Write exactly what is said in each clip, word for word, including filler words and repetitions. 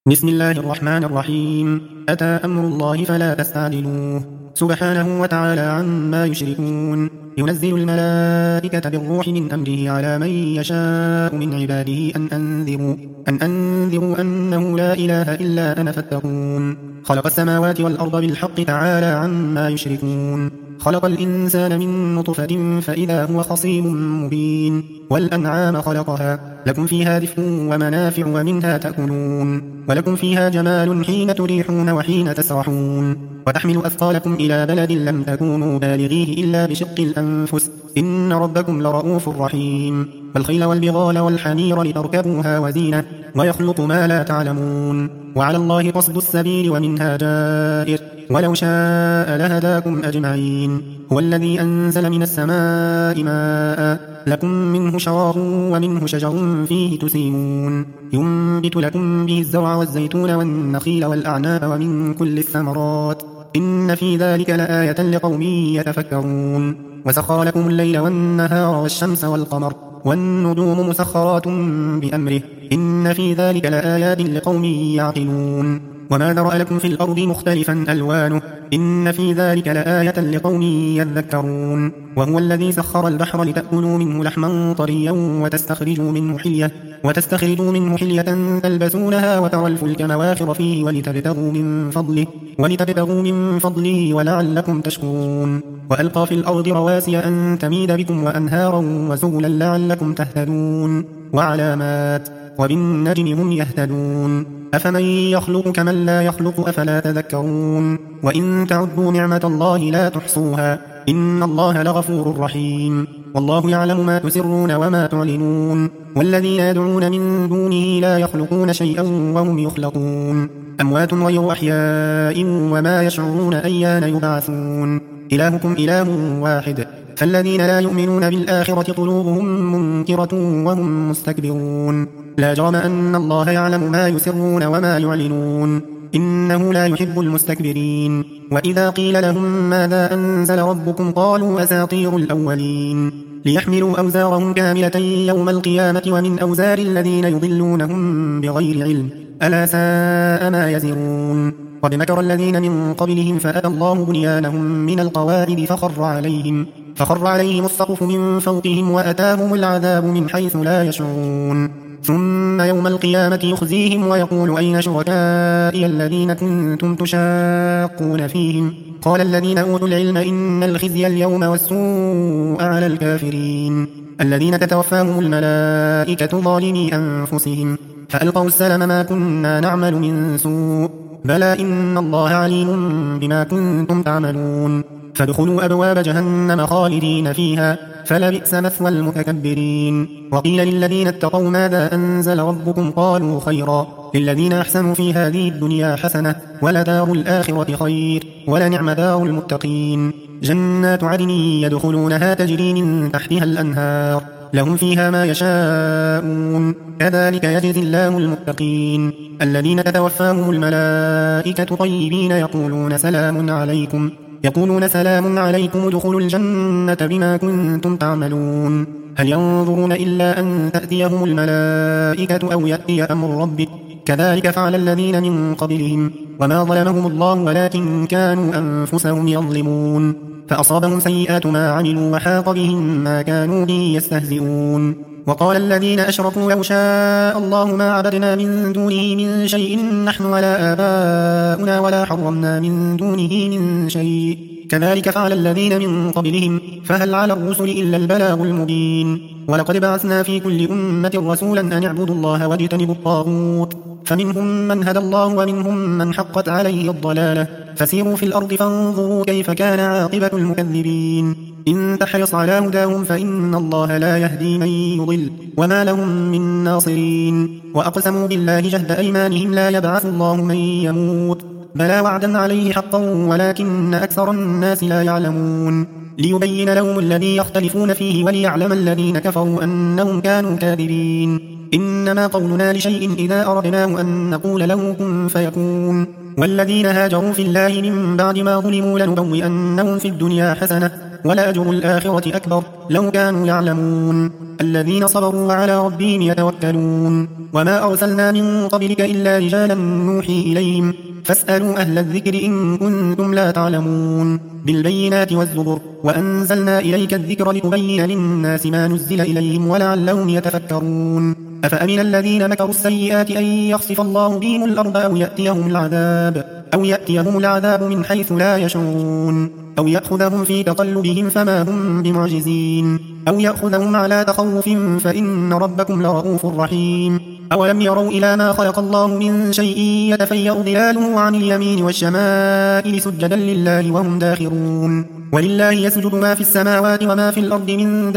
بسم الله الرحمن الرحيم. أتى أمر الله فلا تستعجلوه سبحانه وتعالى عما يشركون. ينزل الملائكة بالروح من أمره على من يشاء من عباده أن أنذروا, أن أنذروا أنه لا إله إلا أنا فاتقون. خلق السماوات والأرض بالحق تعالى عما يشركون. خلق الإنسان من نطفة فإذا هو خصيم مبين. والأنعام خلقها لكم فيها دفء ومنافع ومنها تأكلون. ولكم فيها جمال حين تريحون وحين تسرحون. وتحمل أثقالكم إلى بلد لم تكونوا بالغيه إلا بشق الأنفس إن ربكم لرؤوف رحيم. والخيل والبغال والحمير لتركبوها وزينة ويخلق ما لا تعلمون. وعلى الله قصد السبيل ومنها جائر ولو شاء لهداكم أجمعين. هو الذي أنزل من السماء ماء لكم منه شراب ومنه شجر فيه تسيمون. ينبت لكم به الزرع والزيتون والنخيل والأعناب ومن كل الثمرات إن في ذلك لآية لقوم يتفكرون. وسخر لكم الليل والنهار والشمس والقمر والنجوم مسخرات بأمره إن في ذلك لآيات لقوم يعقلون. وما ذرأ لكم في الأرض مختلفا ألوانه إن في ذلك لآية لقوم يذكرون. وهو الذي سخر البحر لتأكلوا منه لحما طريا وتستخرجوا منه حلية, وتستخرجوا منه حلية تلبسونها وترى الفلك مواخر فيه ولتبتغوا من فضله, ولتبتغوا من فضله ولعلكم تشكرون. وألقى في الأرض رواسي أن تميد بكم وأنهارا وسبلا لعلكم تهتدون. وعلامات وبالنجم هم يهتدون. أفمن يخلق كمن لا يخلق أفلا تذكرون. وإن تعدوا نعمة الله لا تحصوها إن الله لغفور رحيم. والله يعلم ما تسرون وما تعلنون. والذين يدعون من دونه لا يخلقون شيئا وهم يخلقون. أموات غير أحياء وما يشعرون أيان يبعثون. إلهكم إله واحد فالذين لا يؤمنون بالآخرة قلوبهم منكرة وهم مستكبرون. لا جرم أن الله يعلم ما يسرون وما يعلنون إنه لا يحب المستكبرين. وإذا قيل لهم ماذا أنزل ربكم قالوا أساطير الأولين. ليحملوا أوزارهم كاملة يوم القيامة ومن أوزار الذين يضلونهم بغير علم ألا ساء ما يزرون. قد مكر الذين من قبلهم فأتى الله بنيانهم من القواعد فخر عليهم, فخر عليهم السقف من فوقهم وأتاهم العذاب من حيث لا يشعرون. ثم يوم القيامة يخزيهم ويقول أين شركائي الذين كنتم تشاقون فيهم قال الذين أوتوا العلم إن الخزي اليوم والسوء على الكافرين الذين تتوفاهم الملائكة ظالمي أنفسهم فألقوا السلم ما كنا نعمل من سوء بلى إن الله عليم بما كنتم تعملون. فادخلوا أبواب جهنم خالدين فيها فلبئس مثوى المتكبرين. وقيل للذين اتقوا ماذا أنزل ربكم قالوا خيرا للذين أحسنوا في هذه الدنيا حسنة ولدار الآخرة خير ولنعم دار المتقين. جنات عدن يدخلونها تجري من تحتها الأنهار لهم فيها ما يشاءون كذلك يجزي الله المتقين. الذين تتوفاهم الملائكة طيبين يقولون سلام عليكم يقولون سلام عليكم ادخلوا الجنة بما كنتم تعملون. هل ينظرون إلا أن تأتيهم الملائكة أو يأتي أمر ربك كذلك فعل الذين من قبلهم وما ظلمهم الله ولكن كانوا أنفسهم يظلمون. فأصابهم سيئات ما عملوا وحاق بهم ما كانوا به يستهزئون. وقال الذين أشركوا لو شاء الله ما عبدنا من دونه من شيء نحن ولا آباؤنا ولا حرمنا من دونه من شيء كذلك فعل الذين من قبلهم فهل على الرسل إلا البلاغ المبين. ولقد بعثنا في كل أمة رسولا أن اعبدوا الله واجتنبوا الطاغوت فمنهم من هدى الله ومنهم من حقت عليه الضلالة فسيروا في الأرض فانظروا كيف كان عاقبة المكذبين. إن تحرص على هداهم فإن الله لا يهدي من يضل وما لهم من ناصرين. وأقسموا بالله جهد أيمانهم لا يبعث الله من يموت بلى وعدا عليه حقا ولكن أكثر الناس لا يعلمون. ليبين لهم الذي يختلفون فيه وليعلم الذين كفروا أنهم كانوا كاذبين. إنما قولنا لشيء إذا أردناه أن نقول له كن فيكون. والذين هاجروا في الله من بعد ما ظلموا لنبوئنهم في الدنيا حسنة ولأجر الآخرة أكبر لو كانوا يعلمون الذين صبروا وعلى ربهم يتوكلون وما أرسلنا من قبلك إلا رجالا نوحي إليهم فاسألوا أهل الذكر إن كنتم لا تعلمون بالبينات والزبر وأنزلنا إليك الذكر لتبين للناس ما نزل إليهم ولعلهم يتفكرون أفأمن الذين مكروا السيئات أن يخسف الله بهم الأرض أو يأتيهم العذاب أو يأتيهم العذاب من حيث لا يشعرون أو يأخذهم في تقلبهم فما هم بمعجزين أو يأخذهم على تخوف فإن ربكم لرؤوف رحيم أولم يروا إلى ما خلق الله من شيء يتفيأ ظلاله عن اليمين والشمائل سجدا لله وهم داخرون ولله يسجد ما في السماوات وما في الأرض من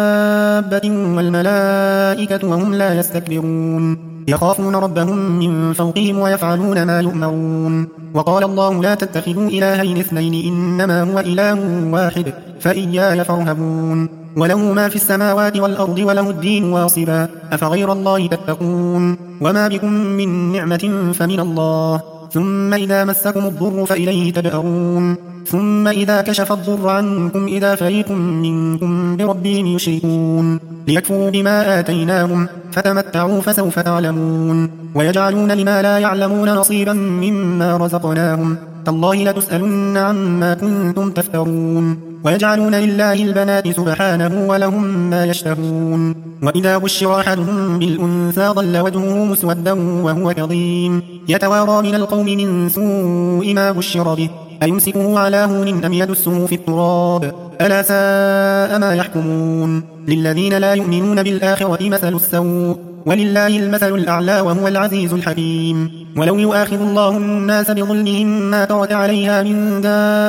دابة والملائكة وهم لا يستكبرون يخافون ربهم من فوقهم ويفعلون ما يؤمرون وقال الله لا تتخذوا إلهين اثنين إنما هو إله واحد فإياي فارهبون وله ما في السماوات والأرض وله الدين واصبا أفغير الله تتقون وما بكم من نعمة فمن الله ثم إذا مسكم الضر فإليه تجأرون ثم إذا كشف الضر عنكم إذا فريق منكم بربهم يشركون ليكفروا بما آتيناهم فتمتعوا فسوف تعلمون ويجعلون لما لا يعلمون نصيبا مما رزقناهم تالله لتسألن عما كنتم تفترون ويجعلون لله البنات سبحانه ولهم ما يشتهون وإذا بشر أحدهم بالأنثى ظل وجهه مسودا وهو كظيم يتوارى من القوم من سوء ما بشر به أيمسكه على هون أم يدسه في التراب ألا ساء ما يحكمون للذين لا يؤمنون بالآخرة مثل السوء ولله المثل الأعلى وهو العزيز الحكيم ولو يؤاخذ الله الناس بظلمهم ما ترك عليها من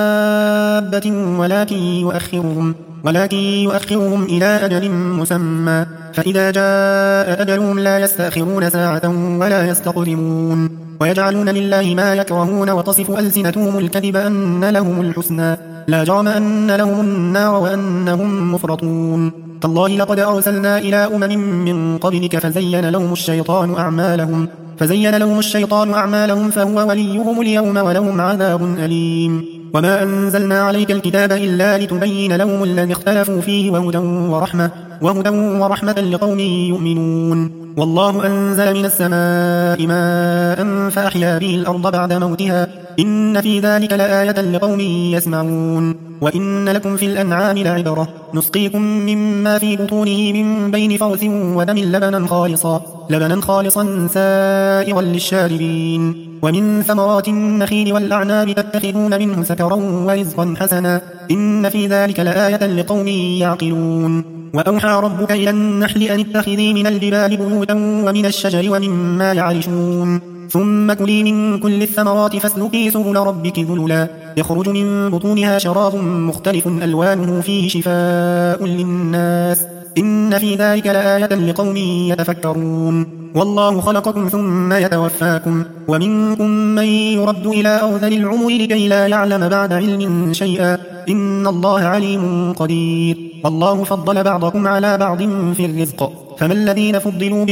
دابة ولكن يؤخرهم ولكن يؤخرهم إلى أجل مسمى فإذا جاء أجلهم لا يستأخرون ساعة ولا يستقدمون ويجعلون لله ما يكرهون وتصف ألسنتهم الكذب أن لهم الحسنى لا جرم أن لهم النار وأنهم مفرطون تالله لقد أرسلنا إلى أمم من قبلك فزين لهم الشيطان أعمالهم فزين لهم الشيطان أعمالهم فهو وليهم اليوم ولهم عذاب أليم وما أنزلنا عليك الكتاب إلا لتبين لهم الذي اختلفوا فيه وهدى ورحمة وهدى ورحمة لقوم يؤمنون والله أنزل من السماء ماء فأحيا به الأرض بعد موتها إن في ذلك لآية لقوم يسمعون وإن لكم في الأنعام لعبرة نسقيكم مما في بطونه من بين فرث ودم لبنا خالصا لبنا خالصا سائغا للشاربين ومن ثمرات النخيل والأعناب تتخذون منه سكرا ورزقا حسنا إن في ذلك لآية لقوم يعقلون وأوحى ربك إلى النحل أن اتخذي من الجبال بيوتا ومن الشجر ومما يعرشون ثم كلي من كل الثمرات فاسلكي سبل ربك ذللا يخرج من بطونها شراب مختلف ألوانه فيه شفاء للناس إن في ذلك لآية لقوم يتفكرون والله خلقكم ثم يتوفاكم ومنكم من يرد إلى أرذل العمر لكي لا يعلم بعد علم شيئا إن الله عليم قدير والله فضل بعضكم على بعض في الرزق فما الذين فضلوا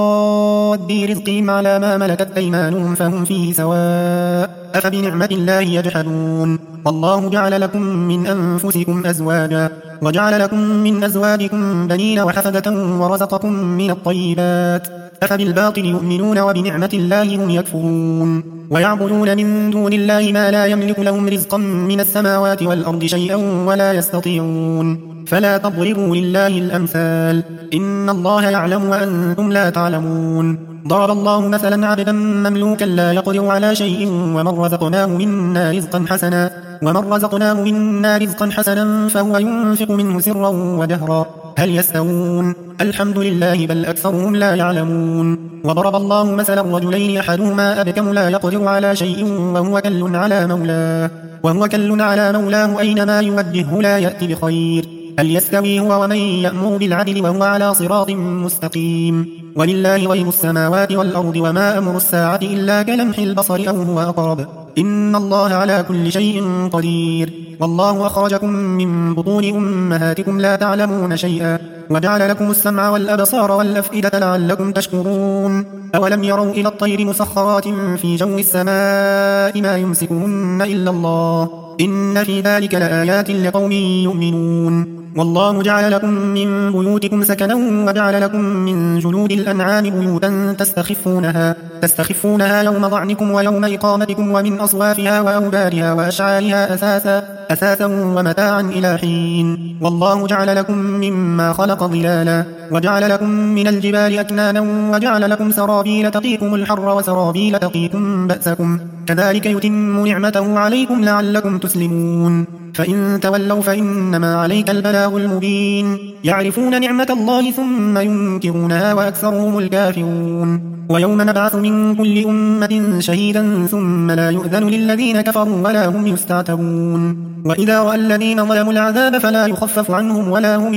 براد رزقهم على ما ملكت أيمانهم فهم فيه سواء أفبنعمة الله يجحدون والله جعل لكم من أنفسكم أزواجا وجعل لكم من أزواجكم بنين وحفدة ورزقكم من الطيبات أفبالباطل يؤمنون وبنعمة الله هم يكفرون ويعبدون من دون الله ما لا يملك لهم رزقا من السماوات والأرض شيئا ولا يستطيعون فلا تضربوا لله الأمثال إن الله يعلم وأنتم لا تعلمون ضرب الله مثلا عبدا مملوكا لا يقدر على شيء ومن رزقناه منا رزقا حسنا ومن رزقناه منا رزقا حسنا فهو ينفق منه سرا وجهرا هل يستوون الحمد لله بل أكثرهم لا يعلمون وضرب الله مثلا رجلين أحدهما أبكم لا يقدر على شيء وهو كل على مولاه وهو كل على مولاه أينما يوجهه لا يأتي بخير هل يستوي هو ومن يأمر بالعدل وهو على صراط مستقيم ولله غيب السماوات والأرض وما أمر الساعة إلا كلمح البصر أو هو أقرب إن الله على كل شيء قدير والله أخرجكم من بطون أمهاتكم لا تعلمون شيئا وجعل لكم السمع والأبصار والأفئدة لعلكم تشكرون أولم يروا إلى الطير مسخرات في جو السماء ما يمسكهن إلا الله إن في ذلك لآيات لقوم يؤمنون والله جعل لكم من بيوتكم سكنا وجعل لكم من جلود الأنعام بيوتا تستخفونها, تستخفونها يوم ضعنكم ويوم إقامتكم ومن أصوافها وأوبارها وأشعارها أساسا, أساسا ومتاعا إلى حين والله جعل لكم مما خلق ظلالا وجعل لكم من الجبال أكنانا وجعل لكم سرابيل تقيكم الحر وسرابيل تقيكم بأسكم كذلك يتم نعمته عليكم لعلكم تسلمون فإن تولوا فإنما عليك البلاغ المبين يعرفون نعمة الله ثم ينكرونها وأكثرهم الكافرون ويوم نبعث من كل أمة شهيدا ثم لا يؤذن للذين كفروا ولا هم يستعتبون وإذا رأى الذين ظلموا العذاب فلا يخفف عنهم ولا هم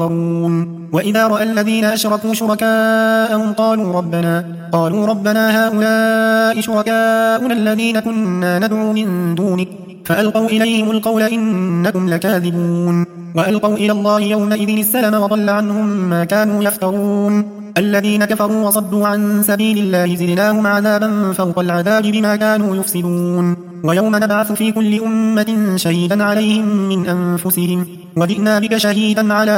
ينظرون وإذا رأى الذين أشركوا شركاءهم قالوا ربنا, قالوا ربنا هؤلاء شركاؤنا الذين كنا ندعو من دونك فألقوا إليهم القول إنكم لكاذبون وألقوا إلى الله يومئذ السلم وضل عنهم ما كانوا يفترون الذين كفروا وصدوا عن سبيل الله زدناهم عذابا فوق العذاب بما كانوا يفسدون ويوم نبعث في كل أمة شهيدا عليهم من أنفسهم وجئنا بك شهيدا على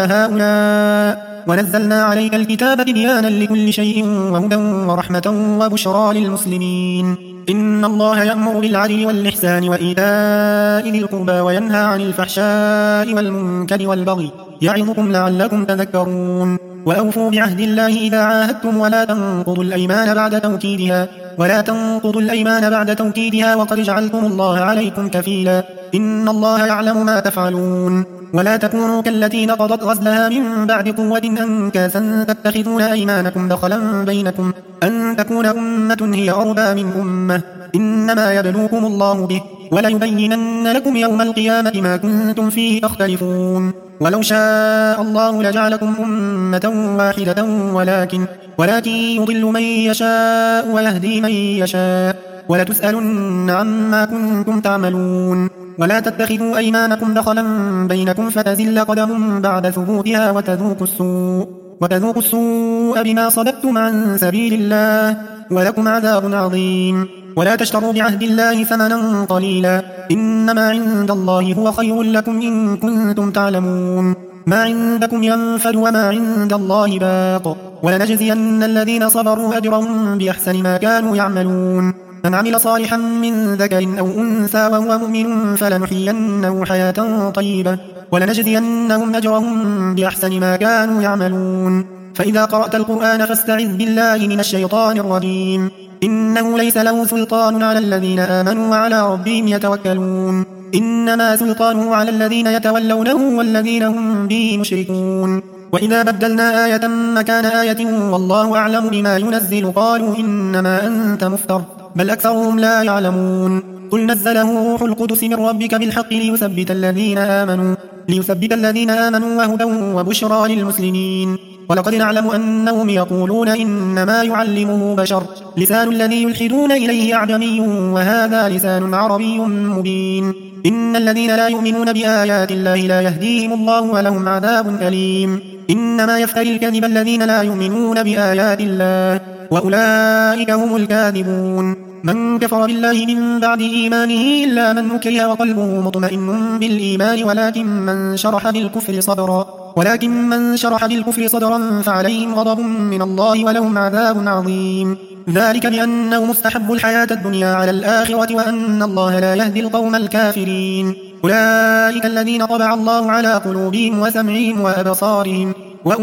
هؤلاء ونزلنا عليك الكتاب بيانا لكل شيء وهدى ورحمة وبشرى للمسلمين إن الله يأمر بالعدل والإحسان وإيتاء ذي القربى وينهى عن الفحشاء والمنكر والبغي يعظكم لعلكم تذكرون وأوفوا بعهد الله إذا عاهدتم ولا تنقضوا الأيمان بعد توكيدها ولا تنقضوا الأيمان بعد توكيدها وقد جعلتم الله عليكم كفيلا إن الله يعلم ما تفعلون ولا تكونوا كالتي نقضت غزلها من بعد قوة أنكاسا تتخذون أيمانكم دخلا بينكم أن تكون أمة هي أربى من أمة إنما يبلوكم الله به وليبينن لكم يوم القيامة ما كنتم فيه تختلفون ولو شاء الله لجعلكم أمة واحدة ولكن, ولكن يضل من يشاء ويهدي من يشاء ولتسألن عما كنتم تعملون ولا تتخذوا أيمانكم دخلا بينكم فتزل قدم بعد ثبوتها وتذوقوا السوء, وتذوقوا السوء بما صددتم عن سبيل الله ولكم عذاب عظيم ولا تشتروا بعهد الله ثمنا قليلا إنما عند الله هو خير لكم إن كنتم تعلمون ما عندكم ينفد وما عند الله باق ولنجزين الذين صبروا أجرهم بأحسن ما كانوا يعملون من عمل صالحا من ذكر أو أنثى وهو مؤمن فلنحيينه حياة طيبة ولنجزينهم أجرهم بأحسن ما كانوا يعملون فإذا قرأت القرآن فاستعذ بالله من الشيطان الرجيم إنه ليس له سلطان على الذين آمنوا وعلى ربهم يتوكلون إنما سلطانه على الذين يتولونه والذين هم به مشركون وإذا بدلنا آية مكان آية والله أعلم بما ينزل قالوا إنما أنت مفتر بل أكثرهم لا يعلمون قل نزله روح القدس من ربك بالحق ليثبت الذين آمنوا, ليثبت الذين آمنوا وهدى وبشرى للمسلمين ولقد نعلم أنهم يقولون إنما يعلمه بشر لسان الذي يلحدون إليه أعجمي وهذا لسان عربي مبين إن الذين لا يؤمنون بآيات الله لا يهديهم الله ولهم عذاب أليم إنما يفتري الكذب الذين لا يؤمنون بآيات الله وأولئك هم الكاذبون من كفر بالله من بعد إيمانه إلا من أكره وقلبه مطمئن بالإيمان ولكن من شرح بالكفر صدرا ولكن من شرح بالكفر صدرا فعليهم غضب من الله ولهم عذاب عظيم ذلك بأنه مستحب الحياة الدنيا على الآخرة وأن الله لا يهدي القوم الكافرين أولئك الذين طبع الله على قلوبهم وسمعهم وأبصارهم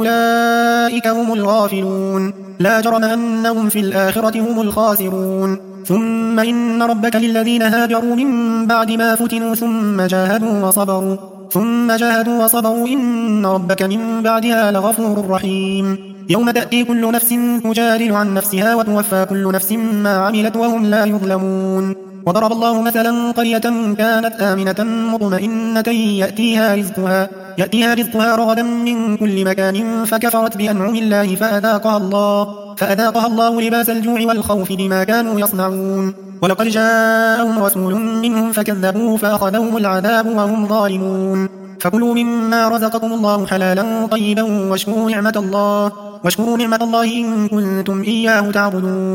وأولئك هم الغافلون لا جرم أنهم في الآخرة هم الخاسرون ثم إن ربك للذين هاجروا من بعد ما فتنوا ثم جاهدوا وصبروا ثم جاهدوا وصبروا إن ربك من بعدها لغفور رحيم يوم تأتي كل نفس تجادل عن نفسها وتوفى كل نفس ما عملت وهم لا يظلمون وضرب الله مثلا قرية كانت آمنة مطمئنة يأتيها رزقها, يأتيها رزقها رغدا من كل مكان فكفرت بأنعم الله فأذاقها الله, فأذاقها الله لباس الجوع والخوف بما كانوا يصنعون ولقد جاءهم رسول منهم فكذبوه فأخذهم العذاب وهم ظالمون فكلوا مما رزقكم الله حلالا طيبا واشكروا نعمة الله, واشكروا نعمة الله إن كنتم إياه تعبدون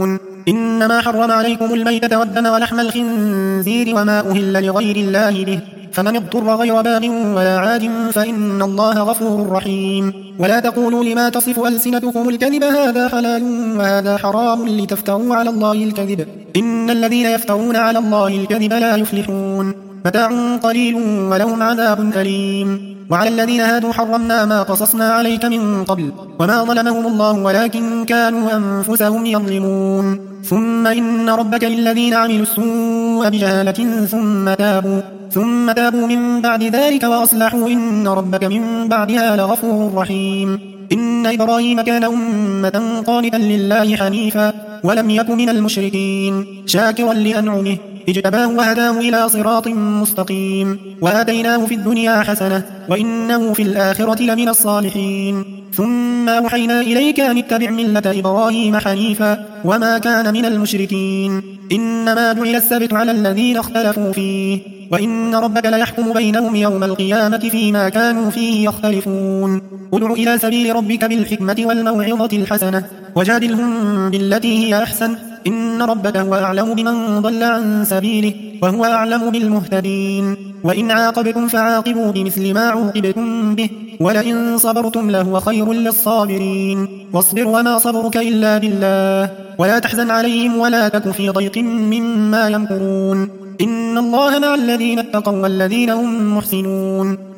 إنما حرم عليكم الميتة والدم ولحم الخنزير وما أهل لغير الله به، فمن اضطر غير باغ ولا عاد فإن الله غفور رحيم. ولا تقولوا لما تصف ألسنتكم الكذب هذا حلال وهذا حرام لتفتروا على الله الكذب، إن الذين يفترون على الله الكذب لا يفلحون. متاع قليل ولهم عذاب أليم. وعلى الذين هادوا حرمنا ما قصصنا عليك من قبل وما ظلمهم الله ولكن كانوا أنفسهم يظلمون. ثم إن ربك للذين عملوا السوء بجهالة ثم تابوا ثم تابوا من بعد ذلك وأصلحوا إن ربك من بعدها لغفور رحيم. إن إبراهيم كان أمة قانتا لله حنيفا ولم يك من المشركين شاكرا لأنعمه اجتباه وهداه إلى صراط مستقيم وآتيناه في الدنيا حسنة وإنه في الآخرة لمن الصالحين. ثم أوحينا إليك أن اتبع ملة إبراهيم حنيفا وما كان من المشركين. إنما جعل السبت على الذين اختلفوا فيه وإن ربك ليحكم بينهم يوم القيامة فيما كانوا فيه يختلفون. ادع إلى سبيل ربك بالحكمة والموعظة الحسنة وجادلهم بالتي هي أحسن إن ربك هو أعلم بمن ضل عن سبيله وهو أعلم بالمهتدين. وإن عاقبتم فعاقبوا بمثل ما عوقبتم به ولئن صبرتم لهو خير للصابرين. واصبر وما صبرك إلا بالله ولا تحزن عليهم ولا تك في ضيق مما يمكرون. إن الله مع الذين اتقوا والذين هم محسنون.